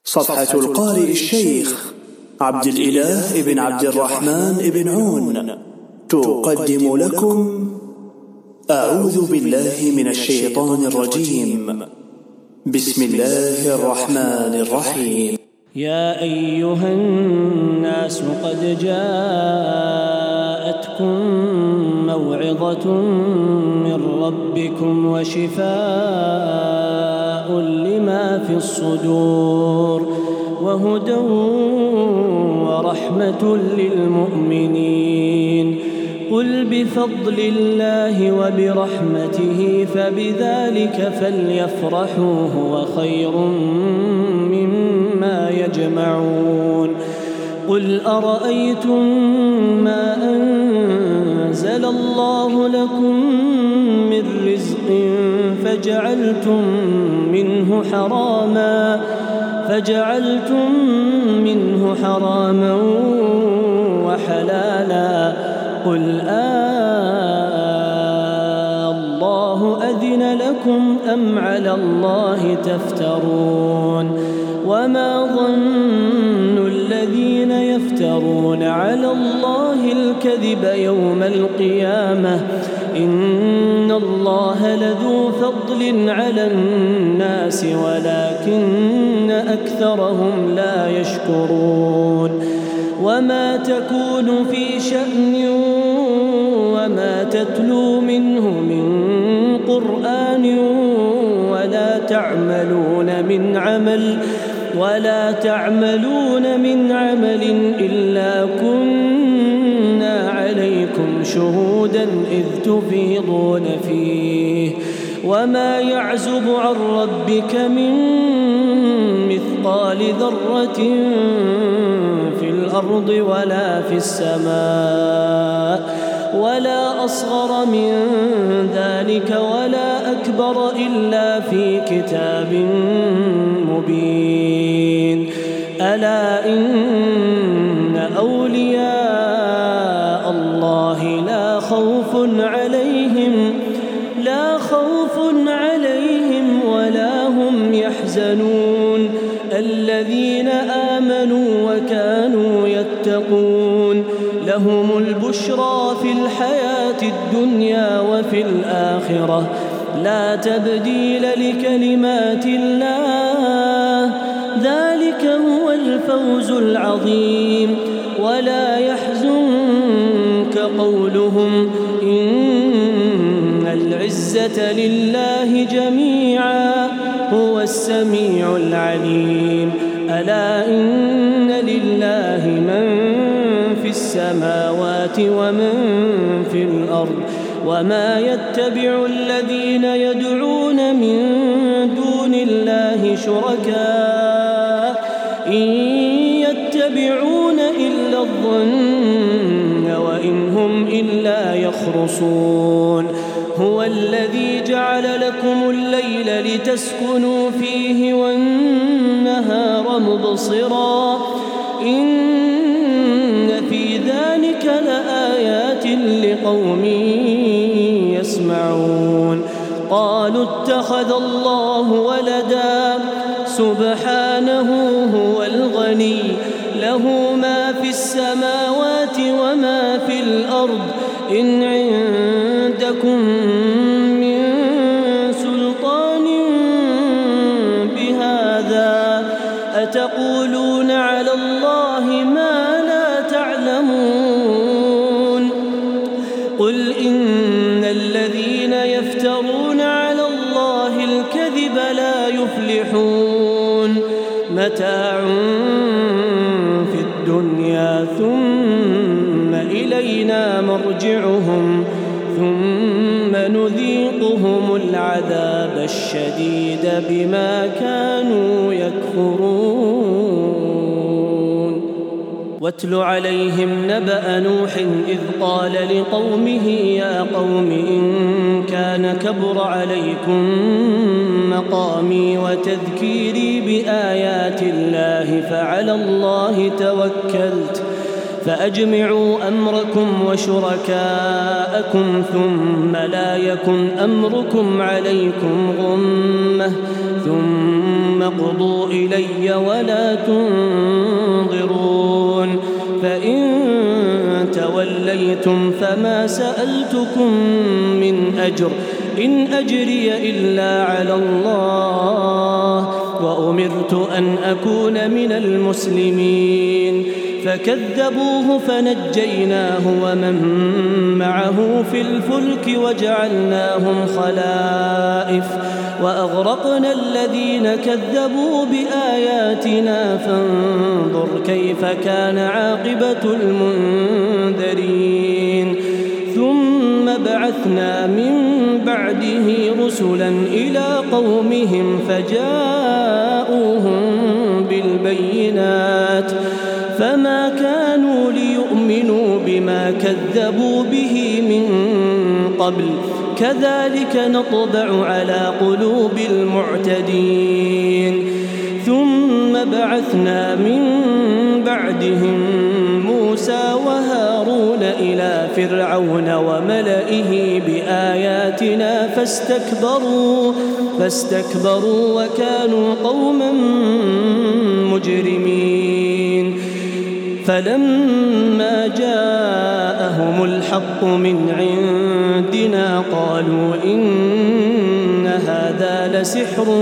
صفحة القارئ الشيخ عبد الإله بن عبد الرحمن بن عون تقدم لكم أعوذ بالله من الشيطان الرجيم. بسم الله الرحمن الرحيم. يا أيها الناس قد جاءتكم موعظة من ربكم وشفاء لما في الصدور وهدى ورحمة للمؤمنين. قل بفضل الله وبرحمته فبذلك فليفرحوا هو خير مما يجمعون. قل أرأيتم ما أنزل الله لكم من رزق فجعلتم منه حراما وحلالا قل الله أذن لكم أم على الله تفترون. وما ظن الذين يفترون على الله الكذب يوم القيامة إن الله لذو فضل على الناس ولكن أكثرهم لا يشكرون. وما تكون في شأن وما تتلو منه من قرآن ولا تعملون من عمل إلا كنا عليكم شهودا إذ تفيضون فيه. وما يعزب عن ربك من مثقال ذرة في الأرض ولا في السماء ولا أصغر من ذلك ولا أكبر إلا في كتاب مبين. ألا إن أولياء الله لا خوف عليهم ولا هم يحزنون الذين آمنوا وكانوا يتقون. لهم البشرى في الحياة الدنيا وفي الآخرة لا تبديل لكلمات الله ذلك هو الفوز العظيم. ولا يحزنك قولهم إن العزة لله جميعا هو السميع العليم. ألا إن لله من في السماوات ومن في الأرض وما يتبع الذين يدعون من دون الله شركاء إن يتبعون إلا الظن وإن هم إلا يخرصون. هو الذي جعل لكم الليل لتسكنوا فيه والنهار مبصرا إن في ذلك لآيات لقوم يسمعون. قالوا اتخذ الله ولدا سبحانه هو الغني له ما في السماوات وما في الأرض إن عندكم من سلطان بهذا أتقولون على الله ما لا تعلمون. قل إن الذين يفترون على الله الكذب لا يفلحون. متاع في الدنيا ثم إلينا مرجعهم ثم نذيقهم العذاب الشديد بما كانوا يكفرون. واتل عليهم نبأ نوح إذ قال لقومه يا قوم إن كان كبر عليكم مقامي وتذكيري بآيات الله فعلى الله توكلت فأجمعوا أمركم وشركاءكم ثم لا يكن أمركم عليكم غمة ثم ثم اقضوا إلي ولا تنظرون فإن توليتم فما سألتكم من أجر إن أجري إلا على الله وأمرت أن أكون من المسلمين فكذبوه فنجيناه ومن معه في الفلك وجعلناهم خلائف وأغرقنا الذين كذبوا بآياتنا فانظر كيف كان عاقبة المنذرين ثم بعثنا من بعده رسلا إلى قومهم فجاءوهم بالبينات فما كانوا ليؤمنوا بما كذبوا به من قبل كذلك نطبع على قلوب المعتدين ثم بعثنا من بعدهم موسى وهارون إلى فرعون وملئه بآياتنا فاستكبروا وكانوا قوما مجرمين فلما جاءهم الحق من عندنا قالوا إن هذا لسحر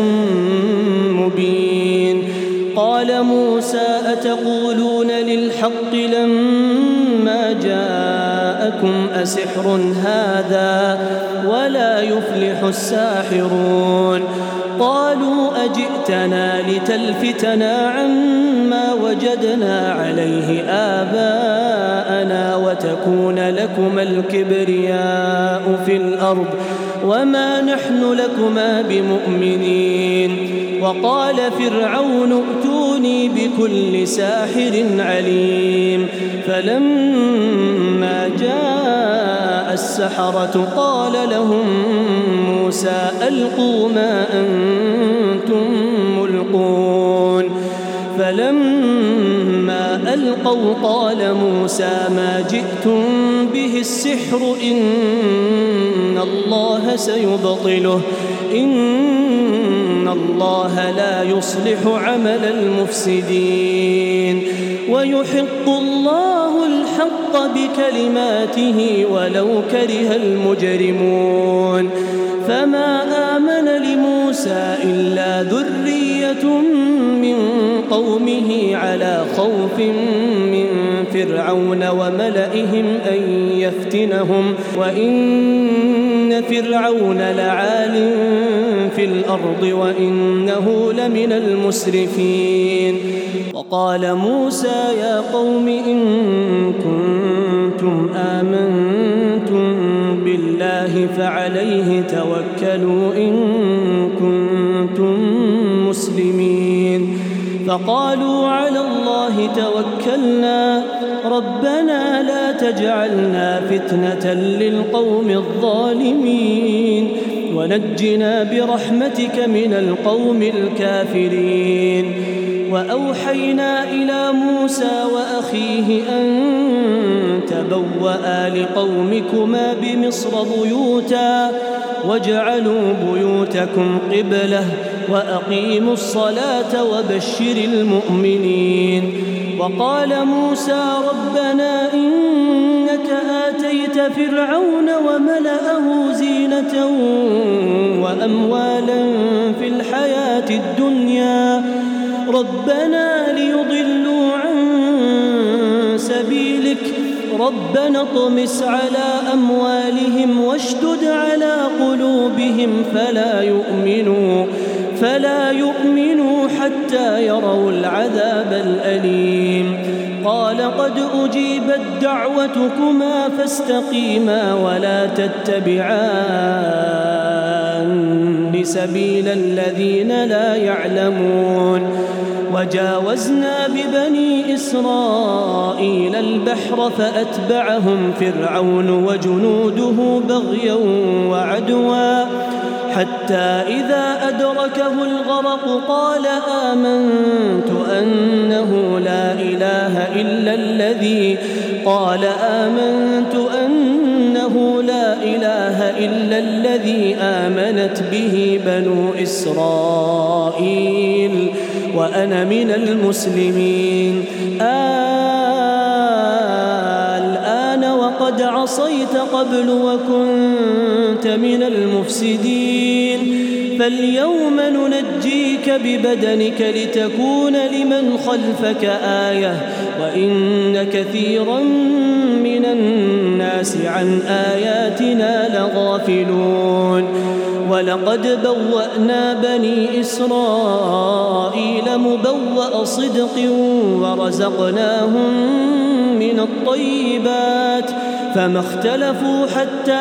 مبين قال موسى أتقولون للحق لما جاءكم أسحر هذا ولا يفلح الساحرون قالوا أجئتنا لتلفتنا عما وجدنا عليه آباءنا وتكون لكما الكبرياء في الأرض وما نحن لكما بمؤمنين وقال فرعون ائتوني بكل ساحر عليم فلما جاء السحرة قال لهم موسى ألقوا ما أنتم ملقون فلما ألقوا قال موسى ما جئتم به السحر إن الله سيبطله إن الله لا يصلح عمل المفسدين ويحق الله الحق بكلماته ولو كره المجرمون فما آمن لموسى إلا ذرية من قومه على خوف من فرعون وملئهم أن يفتنهم وإن فرعون لعال في الأرض وإنه لمن المسرفين وقال موسى يا قوم إن كنتم آمنتم بالله فعليه توكلوا إن كنتم مسلمين فقالوا على الله توكلنا ربنا لا تجعلنا فتنة للقوم الظالمين ونجنا برحمتك من القوم الكافرين وأوحينا إلى موسى وأخيه أن تبوأ لقومكما بمصر بيوتا واجعلوا بيوتكم قبلة وأقيموا الصلاة وبشر المؤمنين وقال موسى ربنا إنك آتيت فرعون وملأه زينة وأموالا في الحياة الدنيا ربنا ليضلوا عن سبيلك ربنا اطمس على أموالهم واشدد على قلوبهم فلا يؤمنوا حتى يروا العذاب الأليم قال قد أجيبت دعوتكما فاستقيما ولا تتبعان سبيل الذين لا يعلمون وجاوزنا ببني إسرائيل البحر فأتبعهم فرعون وجنوده بغيا وعدوا حتى إذا أدركه الغرق قال آمنت أنه لا إله إلا الذي آمنت به بنو إسرائيل وأنا من المسلمين. الآن وقد عصيت قبل وكنت من المفسدين فاليوم ننجيك ببدنك لتكون لمن خلفك آية وإن كثيرا من الناس عن آياتنا لغافلون. ولقد بوأنا بني إسرائيل مبوأ صدق ورزقناهم من الطيبات فما اختلفوا حتى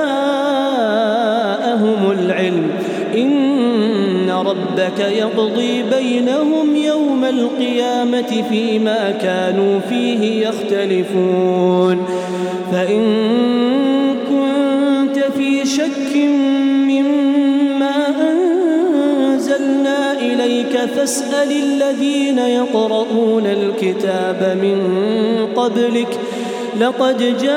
جاءهم العلم إن ربك يقضي بينهم يوم القيامة فيما كانوا فيه يختلفون. فإن كنت في شك مما أنزلنا إليك فاسأل الذين يقرؤون الكتاب من قبلك لقد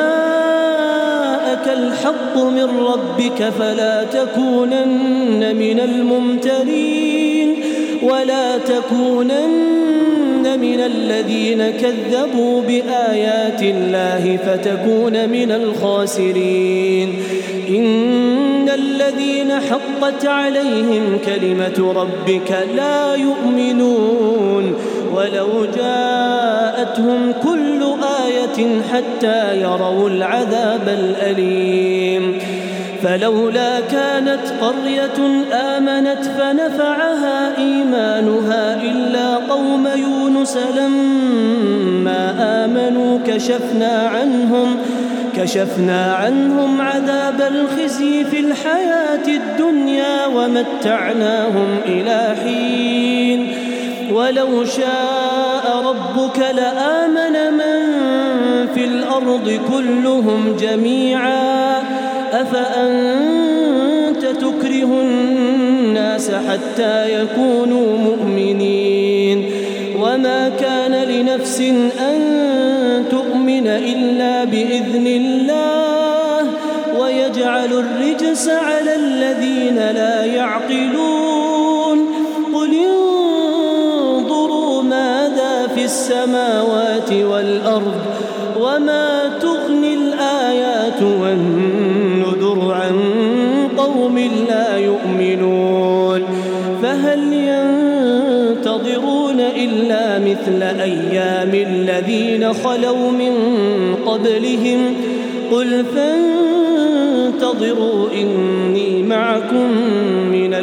جاءك الحق من ربك فلا تكونن من الممترين ولا تكونن من الذين كذبوا بآيات الله فتكون من الخاسرين. إن الذين حقت عليهم كلمة ربك لا يؤمنون ولو جاءتهم كل آية حتى يروا العذاب الأليم. فلولا كانت قرية آمنت فنفعها إيمانها إلا قوم يونس لما آمنوا كشفنا عنهم عذاب الخزي في الحياة الدنيا ومتعناهم إلى حين. ولو شاء ربك لآمن من في الأرض كلهم جميعا أفأنت تكره الناس حتى يكونوا مؤمنين. وما كان لنفس أن تؤمن إلا بإذن الله ويجعل الرجس على الذين لا يعقلون. قل انظروا ماذا في السماوات والأرض وما تغني الآيات والنذر عن قوم لا يؤمنون. فهل ينتظرون إلا مثل أيام الذين خلوا من قبلهم قل فانتظروا إني معكم من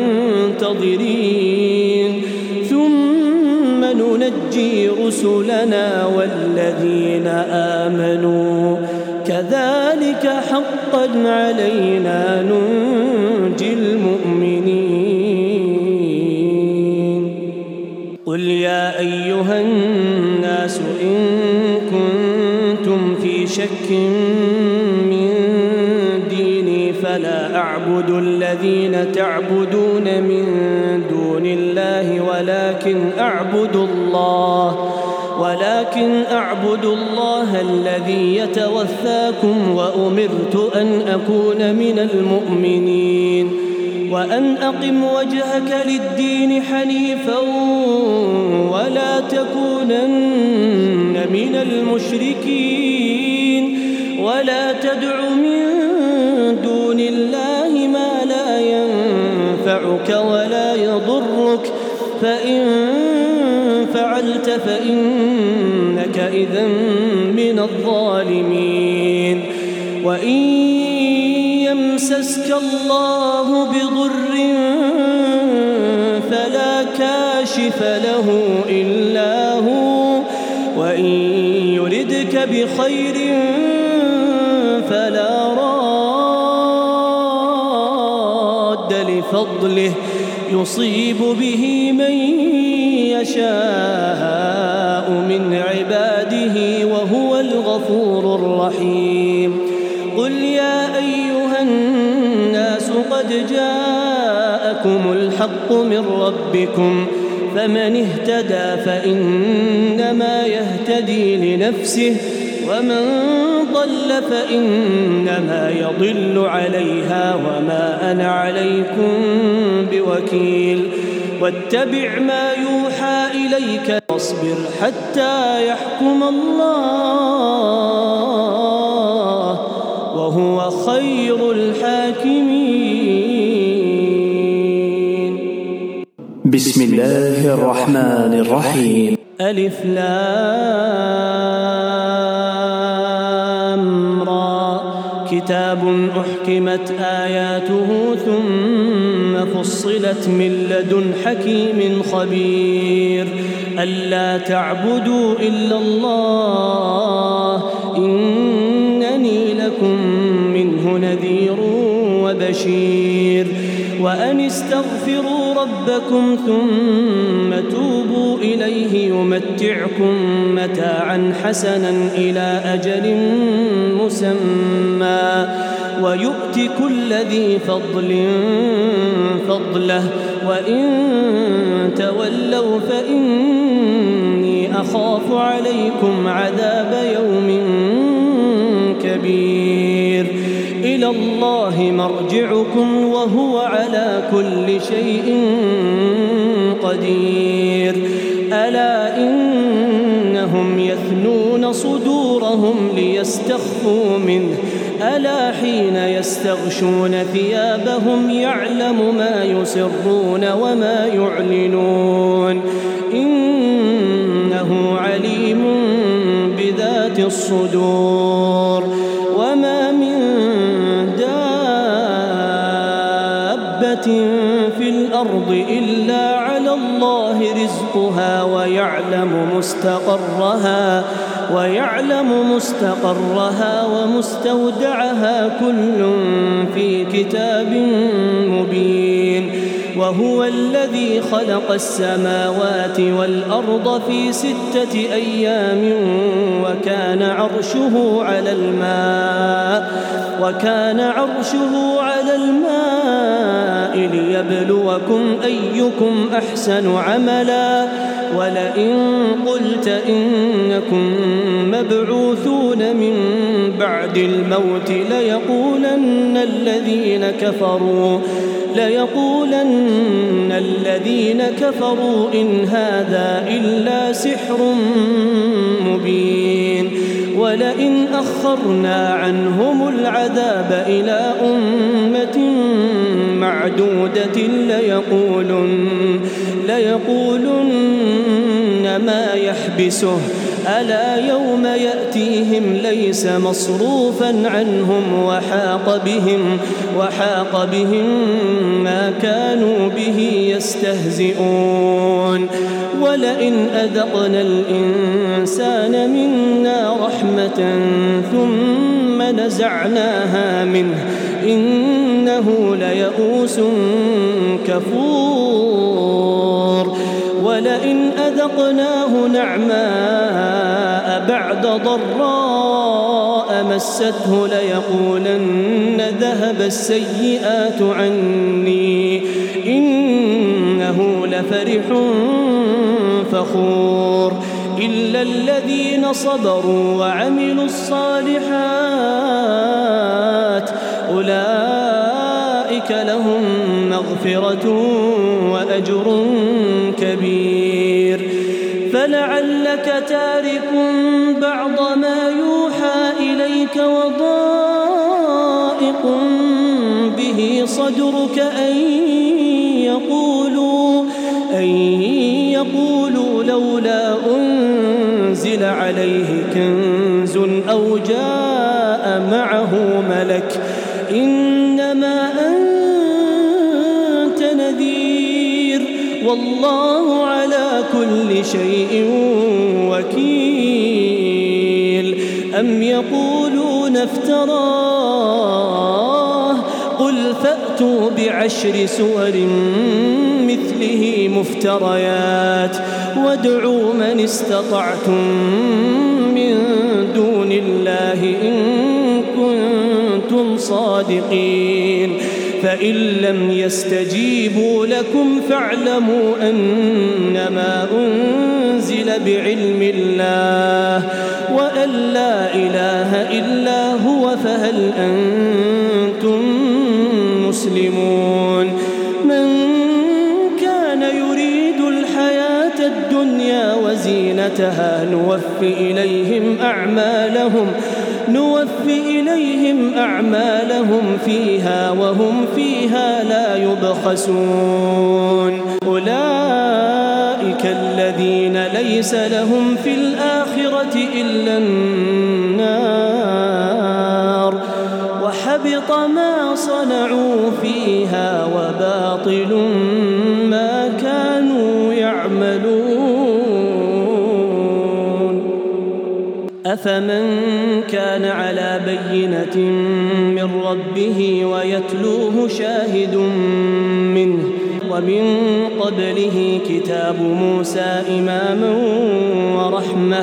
المنتظرين ثم ننجي رسلنا والذين آمنوا كذلك حقا علينا ننجي المؤمنين. قل يا أيها الناس إن كنتم في شك من ديني فلا أعبد الذين تعبدون من دون الله ولكن أعبد الله الذي يتوفاكم وأمرت أن أكون من المؤمنين وأن أقم وجهك للدين حنيفا ولا تكونن من المشركين ولا تدع من دون الله ما لا ينفعك ولا يضرك فإن فعلت فإنك إذا من الظالمين. وإن يمسسك الله بضر فلا كاشف له إلا هو وإن يردك بخير فلا راد لفضله يصيب به من يشاء من عباده وهو الغفور الرحيم. قل يا أيها الناس قد جاءكم الحق من ربكم فمن اهتدى فإنما يهتدي لنفسه ومن ضل فإنما يضل عليها وما أنا عليكم بوكيل واتبع ما يوحى إليك واصبر حتى يحكم الله وهو خير الحاكمين. بسم الله الرحمن الرحيم. ألف لام را كتاب أحكمت آياته ثم فصلت من لدن حكيم خبير ألا تعبدوا إلا الله إنني لكم منه نذير وبشير وأن استغفروا ربكم ثم توبوا إليه يمتعكم متاعا حسنا إلى أجل مسمى ويؤت كل ذي فضل فضله وإن تولوا فإني أخاف عليكم عذاب يوم كبير إلى الله مرجعكم وهو على كل شيء قدير ألا إنهم يثنون صدورهم ليستخفوا منه ألا حين يستغشون ثيابهم يعلم ما يسرون وما يعلنون إنه عليم بذات الصدور وما من دابة في الأرض إلا على الله رزقها ويعلم مستقرها ومستودعها كل في كتاب مبين وهو الذي خلق السماوات والأرض في 6 أيام وكان عرشه على الماء ليبلوكم أيكم أحسن عملا ولئن قلت إنكم مبعوثون من بعد الموت ليقولن الذين كفروا إن هذا إلا سحر مبين ولئن أخرنا عنهم العذاب إلى أمة معدودة ليقولن ما يحبسه ألا يوم يأتيهم ليس مصروفا عنهم وحاق بهم ما كانوا به يستهزئون ولئن أذقنا الإنسان منا رحمة ثم نزعناها منه إنه ليئوس كفور ولئن أذقناه نعماء بعد ضراء مسته ليقولن ذهب السيئات عني إنه لفرح فخور إلا الذين صبروا وعملوا الصالحات أولئك لهم مغفرة وأجر كبير فلعلك تارك بعض ما يوحى إليك وضائق به صدرك أن يقولوا لولا أنزل عليه كنز أو جاء معه ملك إنما أنت نذير والله على كل شيء وكيل أم يقولون افتراه قل فأتوا ب10 سور مثله مفتريات وادعوا من استطعتم من دون الله إن كنتم صادقين فإن لم يستجيبوا لكم فاعلموا أنما أنزل بعلم الله وأن لا إله إلا هو فهل أنتم مسلمون من كان يريد الحياة الدنيا وزينتها نوفي إليهم أعمالهم فيها وهم فيها لا يبخسون أولئك الذين ليس لهم في الآخرة إلا النار وحبط ما صنعوا فيها وباطل ما كانوا يعملون أفمن كان على بينة من ربه ويتلوه شاهد منه ومن قبله كتاب موسى إماما ورحمة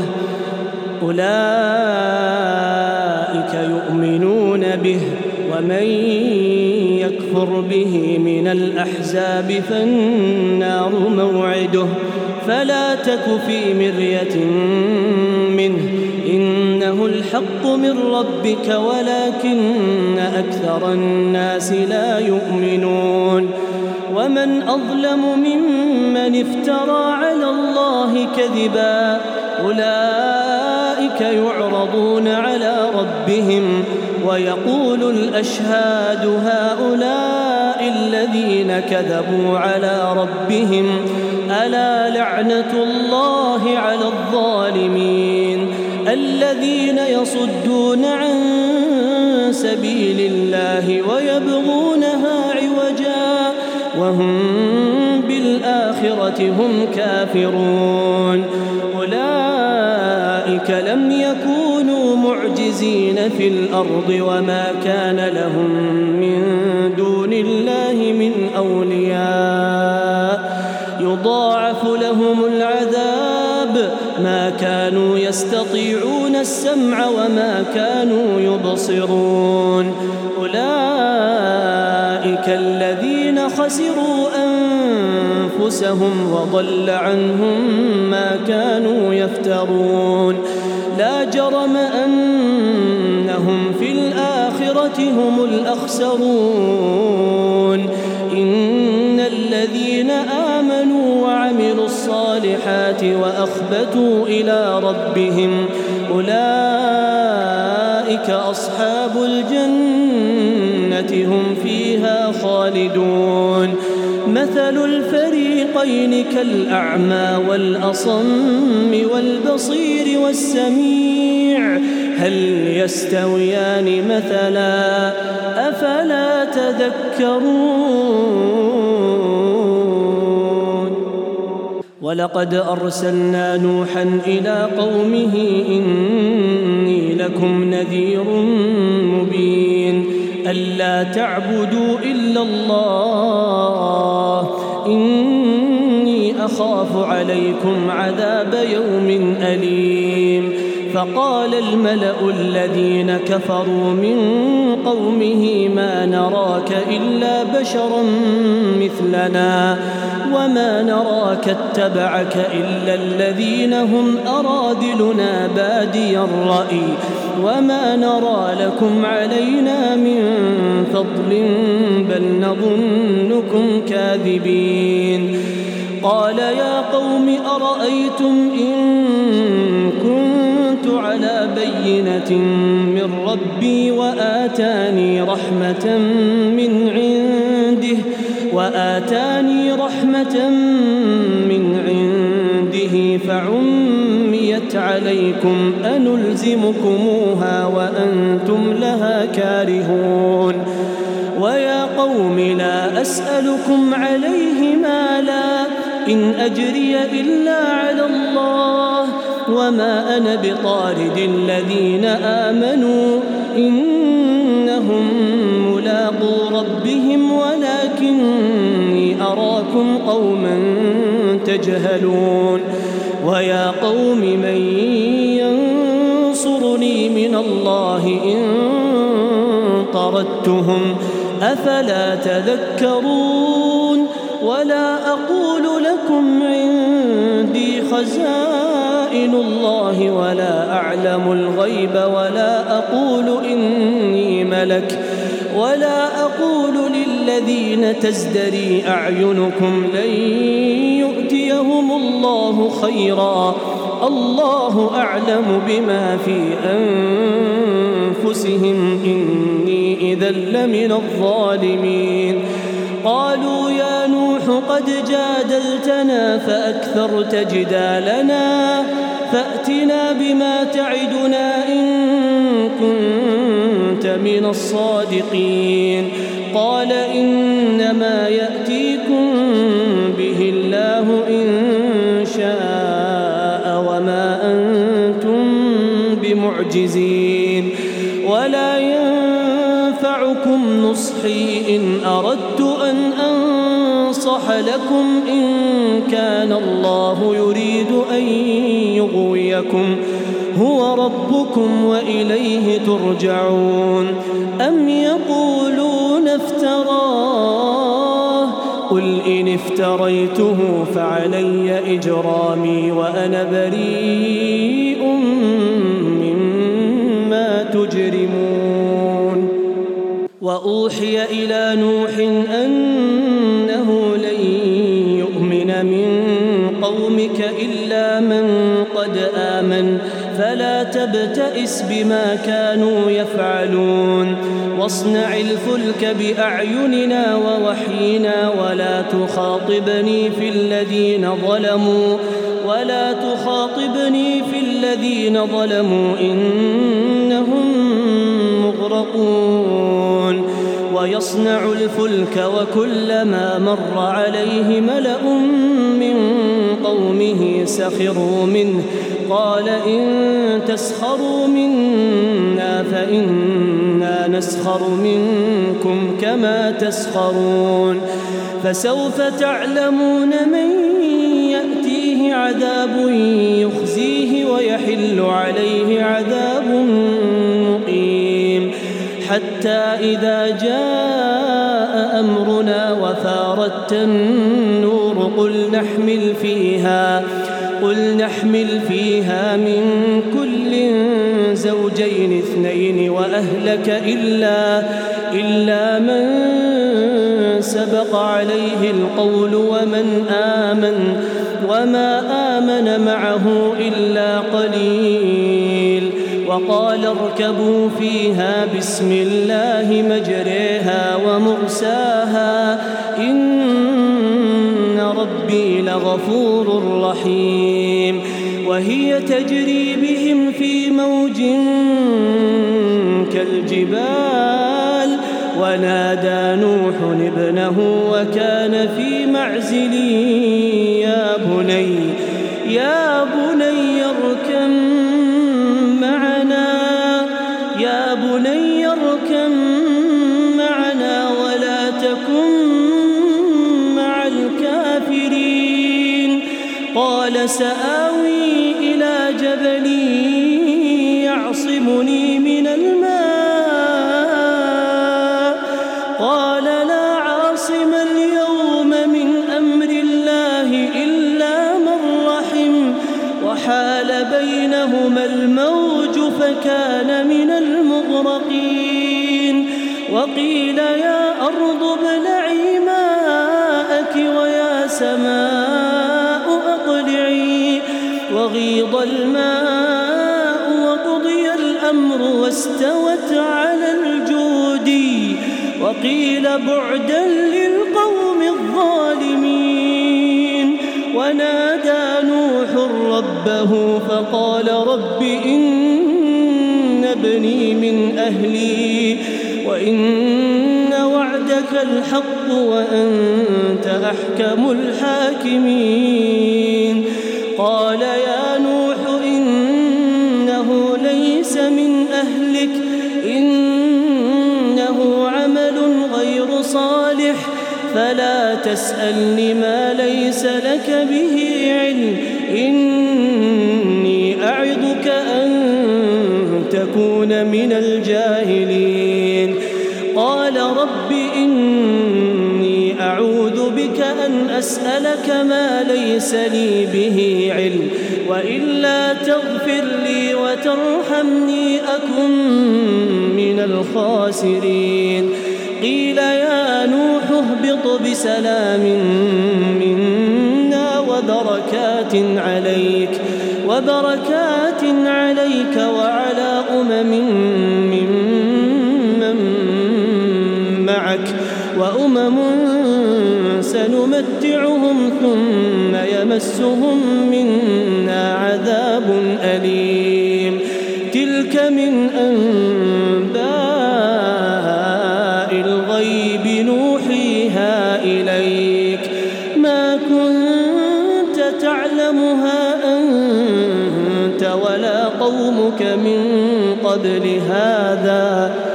أولئك يؤمنون به ومن يكفر به من الأحزاب فالنار موعده فلا تك في مرية منه إنه الحق من ربك ولكن أكثر الناس لا يؤمنون ومن أظلم ممن افترى على الله كذبا أولئك يعرضون على ربهم ويقول الأشهاد هؤلاء الذين كذبوا على ربهم ألا لعنة الله على الظالمين الذين يصدون عن سبيل الله ويبغونها عوجا وهم بالآخرة هم كافرون أولئك لم يكونوا معجزين في الأرض وما كان لهم من دون الله من أولياء يضاعف لهم العذاب ما كانوا يستطيعون السمع وما كانوا يبصرون أولئك الذين خسروا أنفسهم وضل عنهم ما كانوا يفترون لا جرم أنهم في الآخرة هم الأخسرون إن الذين آمنوا وعملوا الصالحات وأخبتوا إلى ربهم أولئك أصحاب الجنة هم فيها خالدون مثل الفريقين كالأعمى والأصم والبصير والسميع هل يستويان مثلا أفلا تذكرون ولقد أرسلنا نوحا إلى قومه إني لكم نذير مبين ألا تعبدوا إلا الله إني أخاف عليكم عذاب يوم أليم فقال الملأ الذين كفروا من قومه ما نراك إلا بشرا مثلنا وما نراك اتبعك إلا الذين هم أراذلنا بادي الرأي وما نرى لكم علينا من فضل بل نظنكم كاذبين قال يا قوم أرأيتم إن كنت على بينة من ربي وآتاني رحمة من عنده فعميت عليكم أنلزمكموها وأنتم لها كارهون ويا قوم لا أسألكم عليه مالا إن أجري إلا على الله وما أنا بطارد الذين آمنوا إنهم ملاقو ربهم ولكني أراكم قوما تجهلون ويا قوم من ينصرني من الله إن طردتهم أفلا تذكرون ولا أقول لكم عندي خزائن الله ولا أعلم الغيب ولا أقول إني ملك ولا أقول للذين تزدري أعينكم لن يؤتيهم الله خيرا الله أعلم بما في أنفسهم إني إذا لمن الظالمين. قالوا يا نوح قد جادلتنا فأكثرت جدالنا فأتنا بما تعدنا إن كنت من الصادقين. قال إنما يأتيكم به الله إن شاء وما أنتم بمعجزين ولا ينفعكم نصحي إن أردت أن أنصح لكم إن كان الله يريد أن يغويكم هو ربكم وإليه ترجعون. أم يقولون افتراه قل إن افتريته فعلي إجرامي وأنا بريء مما تجرمون. وأوحي إلى نوح أنه لن يؤمن من قومك إلا من قد آمن فلا تبتئس بما كانوا يفعلون. واصنع الفلك بأعيننا ووحينا ولا تخاطبني في الذين ظلموا إنهم مغرقون. ويصنع الفلك وكلما مر عليه ملأ من قومه سخروا منه قال إن تسخروا منا فإنا نسخر منكم كما تسخرون. فسوف تعلمون من يأتيه عذاب يخزيه ويحل عليه عذاب مقيم. حتى إذا جاء أمرنا وفارت النور قل نحمل فيها من كل زوجين اثنين وأهلك إلا من سبق عليه القول وما آمن معه إلا قليل. وقال اركبوا فيها بسم الله مجريها ومرساها إن ربي لغفور رحيم. وهي تجري بهم في موج كالجبال ونادى نوح ابنه وكان في معزل يا بني اركم معنا ولا تكن مع الكافرين. قال سآوي إلى جبل يعصمني من الماء قال لا عاصم اليوم من أمر الله إلا من رحم وحال بينهما الموج فكان من المغرقين. وقيل يا أرض ابلعي ماءك ويا سماء أقلعي وغيض الماء وقضي الأمر واستوت على الجود وقيل بعدا للقوم الظالمين. ونادى نوح ربه فقال رب إن ابني من أهلي وإن وعدك الحق وأنت أحكم الحاكمين. قال يا نوح إنه ليس من أهلك إنه عمل غير صالح فلا تسألني ما ليس لك به علم إني أعظك أن تكون من الجاهلين. قال رب إني أعوذ بك أن أسألك ما ليس ليس لي به علم وإلا تغفر لي وترحمني أكن من الخاسرين قيل يا نوح اهبط بسلام منا وبركات عليك وعلى ممن معك وأمم سنمتعهم ثم يمسهم منا عذاب أليم تلك من أنباء الغيب نوحيها إليك ما كنت تعلمها أنت ولا قومك من قبل هذا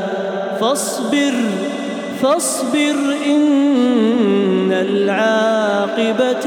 فاصبر إن العاقبة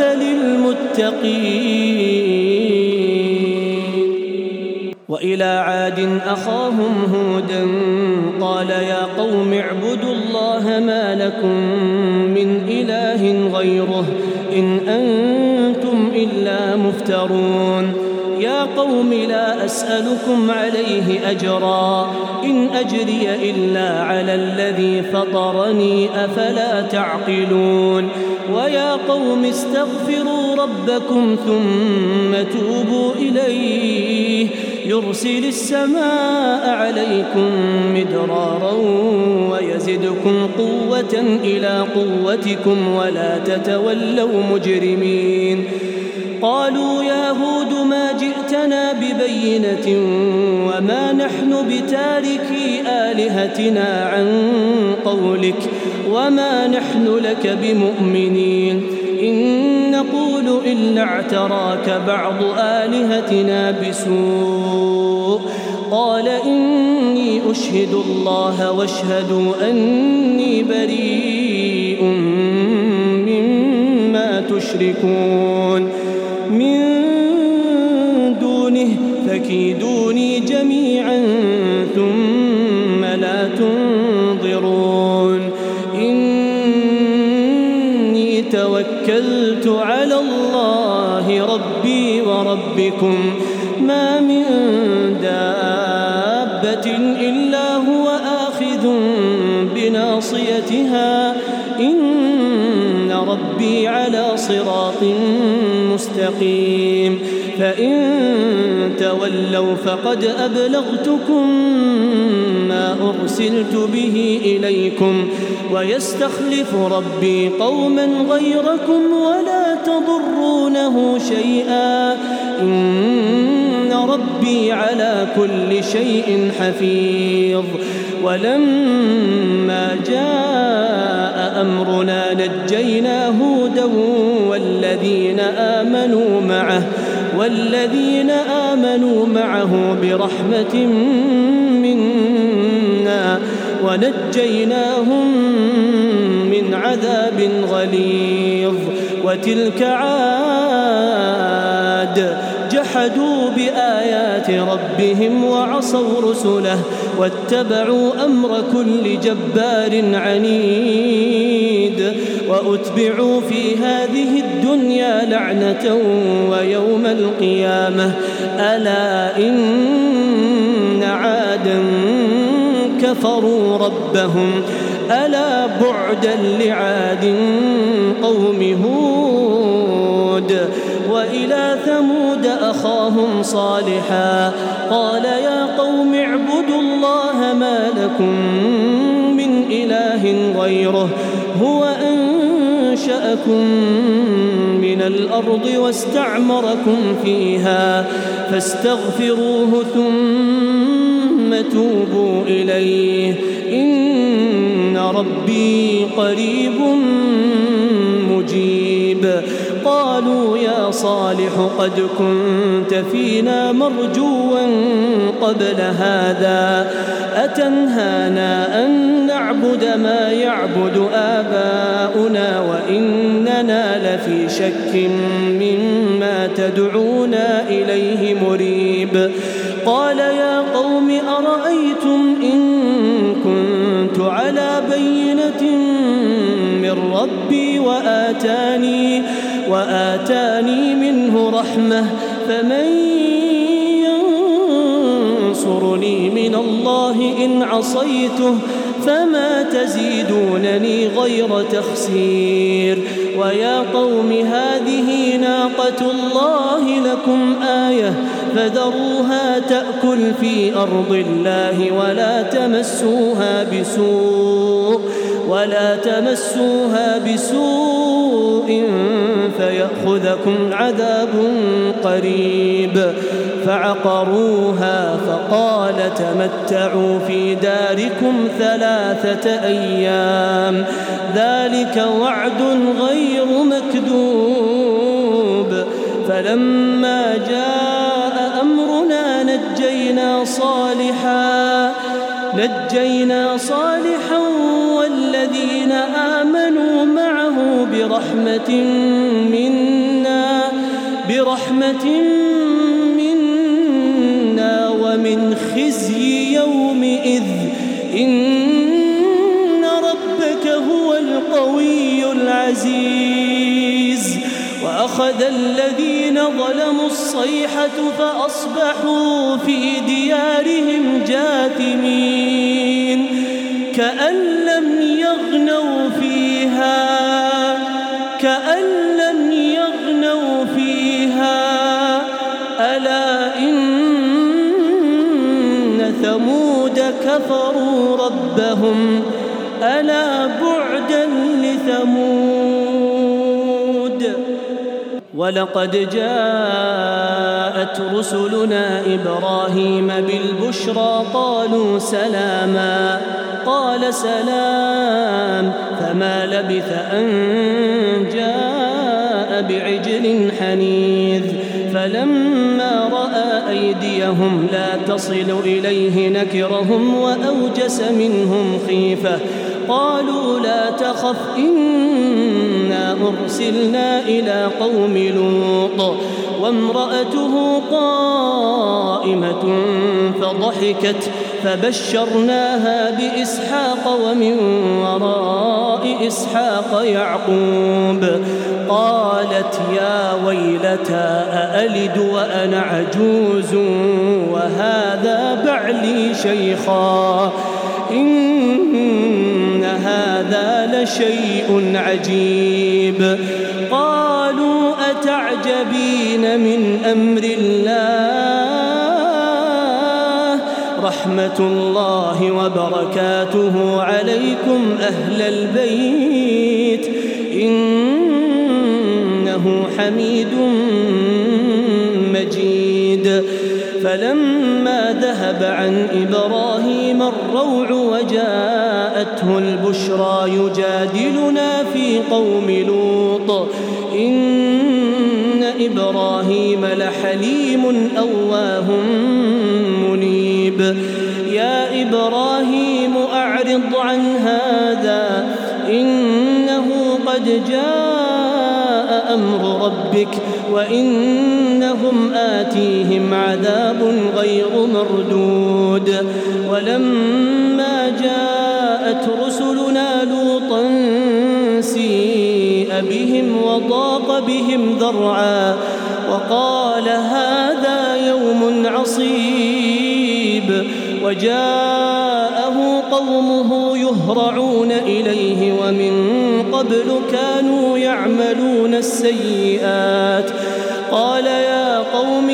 للمتقين وإلى عاد أخاهم هودا قال يا قوم اعبدوا الله ما لكم من إله غيره إن أنتم إلا مفترون يا قوم لا أسألكم عليه أجرا إن أجري إلا على الذي فطرني أفلا تعقلون ويا قوم استغفروا ربكم ثم توبوا إليه يرسل السماء عليكم مدرارا ويزدكم قوة إلى قوتكم ولا تتولوا مجرمين قالوا يا هود ما جئتنا ببينة وما نحن بتاركي آلهتنا عن قولك وما نحن لك بمؤمنين إن نقول إلا اعتراك بعض آلهتنا بسوء قال إني أشهد الله واشهدوا أني بريء مما تشركون من دونه فكيدوني جميعا ثم لا تنظرون إني توكلت على الله ربي وربكم ما من دابة إلا هو آخذ بناصيتها إن ربي على صراط مستقيم فإن تولوا فقد أبلغتكم ما أرسلت به إليكم ويستخلف ربي قوما غيركم ولا تضرونه شيئا إن ربي على كل شيء حفيظ ولما جاء أمرنا نجينا هودا والذين آمنوا معه برحمة منا ونجيناهم من عذاب غليظ وتلك عاد جحدوا بآيات ربهم وعصوا رسله واتبعوا أمر كل جبار عنيد وأتبعوا في هذه الدنيا لعنة ويوم القيامة ألا إن عادا كفروا ربهم ألا بعدا لعاد قوم هود وإلى ثمود أخاهم صالحا قال يا قوم اعبدوا الله ما لكم من إله غيره هو أنشأكم من الأرض واستعمركم فيها فاستغفروه ثم توبوا إليه إن ربي قريب مجيب قالوا يا صالح قد كنت فينا مرجوا قبل هذا أتنهانا أن نعبد ما يعبد آباؤنا وإننا لفي شك مما تدعونا إليه مريب قال يا قوم أرأيتم إن كنت على بينة من ربي وآتاني منه رحمة فمن ينصرني من الله إن عصيته فما تزيدونني غير تخسير ويا قوم هذه ناقة الله لكم آية فذروها تأكل في أرض الله ولا تمسوها بسوء فيأخذكم عذاب قريب فعقروها فقال تمتعوا في داركم 3 أيام ذلك وعد غير مكذوب فلما جاء أمرنا نجينا صالحا والذين آمنوا معه برحمة منا ومن خزي يومئذ إن ربك هو القوي العزيز وأخذ الذين ظلموا الصيحة فأصبحوا في ديارهم جاثمين كأن لم يغنوا فيها ألا إن ثمود كفروا ربهم ألا بعدا لثمود ولقد جاءت رسلنا إبراهيم بالبشرى قالوا سلاما قال سلام فما لبث أن جاء بعجل حنيذ فلما رأى أيديهم لا تصل إليه نكرهم وأوجس منهم خيفة قالوا لا تخف إنا أرسلنا إلى قوم لوط وامرأته قائمة فضحكت فبشرناها بإسحاق ومن وراء إسحاق يعقوب قالت يا ويلتى أألد وأنا عجوز وهذا بعلي شيخا إن هذا لشيء عجيب قالوا أتعجبين من أمر الله رحمة الله وبركاته عليكم أهل البيت إنه حميد مجيد فلما ذهب عن إبراهيم الروع وجاءته البشرى يجادلنا في قوم لوط إن إبراهيم لحليم أواه منيب يا إبراهيم أعرض عن هذا إنه قد جاء أمر ربك وإنهم آتيهم عذاب غير مردود ولما جاءت رسلنا لوطا سيء بهم وضاق بهم ذرعا وقال هذا يوم عصيب وجاءه قومه يهرعون إليه ومن قبل كانوا يعملون السيئات قال يا قوم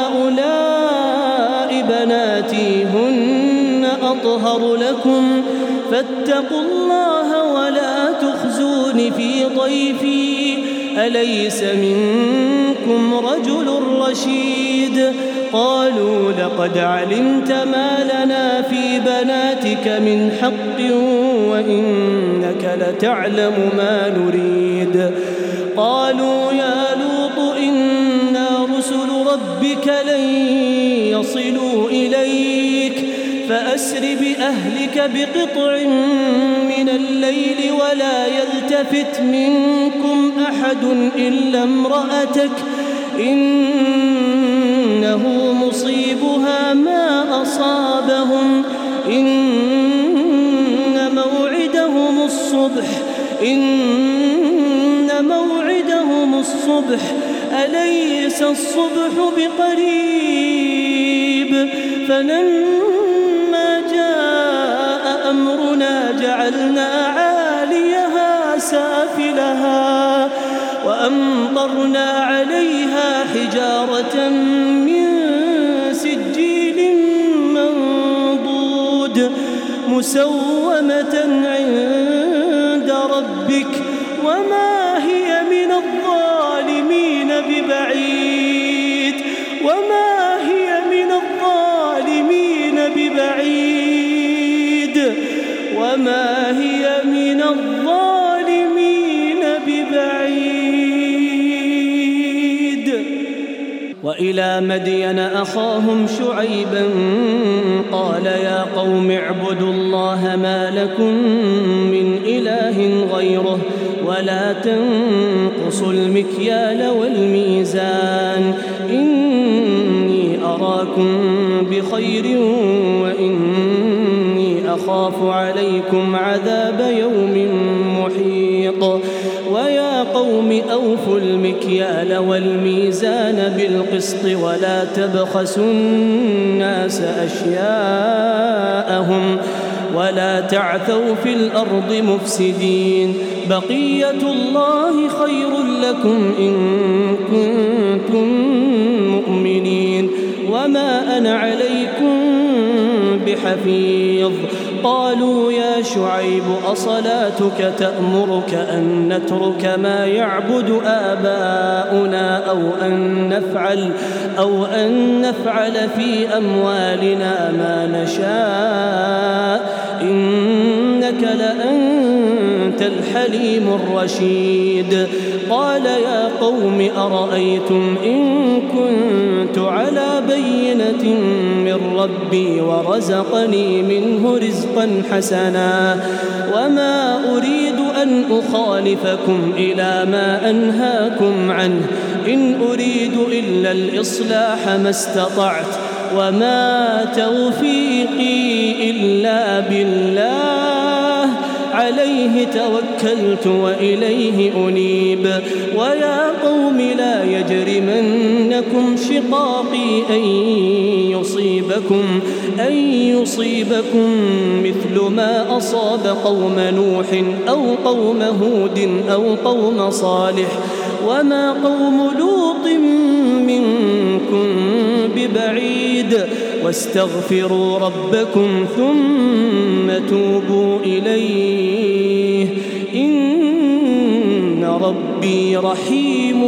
هؤلاء بناتي هن أطهر لكم فاتقوا الله ولا تخزون في ضيفي أليس منكم رجل رشيد قالوا لقد علمت ما لنا في بناتك من حق وإنك لتعلم ما نريد قالوا يا لوط إنا رسل ربك لن يصلوا إليك فأسر بأهلك بقطع من الليل ولا يلتفت منكم أحد إلا امرأتك إنه مصيبها ما أصابهم إن موعدهم الصبح بقريب فلما جاء أمرنا جعلنا عاليها سافلها وأمطرنا عليها حجارة من سجيل منضود مسومة عند ربك وما هي من الظالمين ببعيد وإلى مدين أخاهم شعيبا قال يا قوم اعبدوا الله ما لكم من إله غيره ولا تنقصوا المكيال والميزان إني أراكم بخير وإني أخاف عليكم عذاب يوم محيط ويا قوم أوفوا المكيال والميزان بالقسط ولا تبخسوا الناس أشياءهم ولا تعثوا في الأرض مفسدين بقية الله خير لكم إن كنتم مؤمنين وما أنا عليكم بحفيظ قالوا يا شعيب أصلاتك تأمرك أن نترك ما يعبد آباؤنا أو أن نفعل في أموالنا ما نشاء إنك لأنت الحليم الرشيد قال يا قوم أرأيتم إن كنت على بينة من ربي ورزقني منه رزقا حسنا وما أريد أن أخالفكم إلى ما أنهاكم عنه إن أريد إلا الإصلاح ما استطعت وما توفيقي إلا بالله عليه توكلت وإليه أنيب ويا قوم لا يجرمنكم شقاقي أن يصيبكم مثل ما أصاب قوم نوح أو قوم هود أو قوم صالح وما قوم لوط منكم ببعيد واستغفروا ربكم ثم توبوا إليه إن ربي رحيم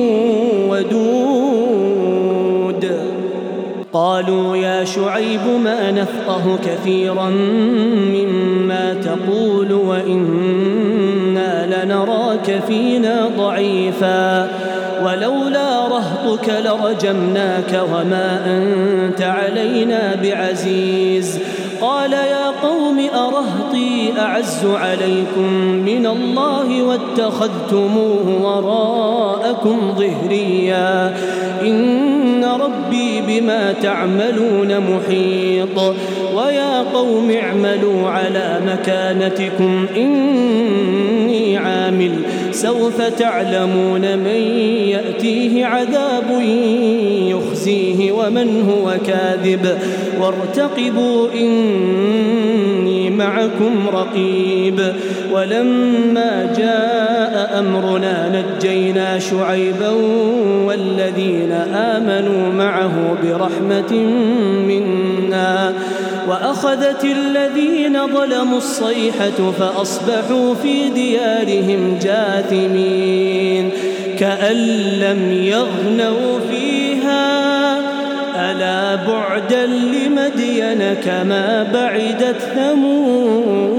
ودود قالوا يا شعيب ما نفقه كثيرا مما تقول وإنا لنراك فينا ضعيفا ولولا رهطك لرجمناك وما أنت علينا بعزيز قال يا قوم أرهطي أعز عليكم من الله واتخذتموه وراءكم ظهريا إن ربي بما تعملون محيط ويا قوم اعملوا على مكانتكم إني عامل سوف تعلمون من يأتيه عذاب يخزيه ومن هو كاذب وارتقبوا إني معكم رقيب ولما جاء أمرنا نجينا شعيبا والذين آمنوا معه برحمة منا وأخذت الذين ظلموا الصيحة فأصبحوا في ديارهم جاثمين كأن لم يغنوا فيها ألا بعدا لمدين كما بعدت ثمود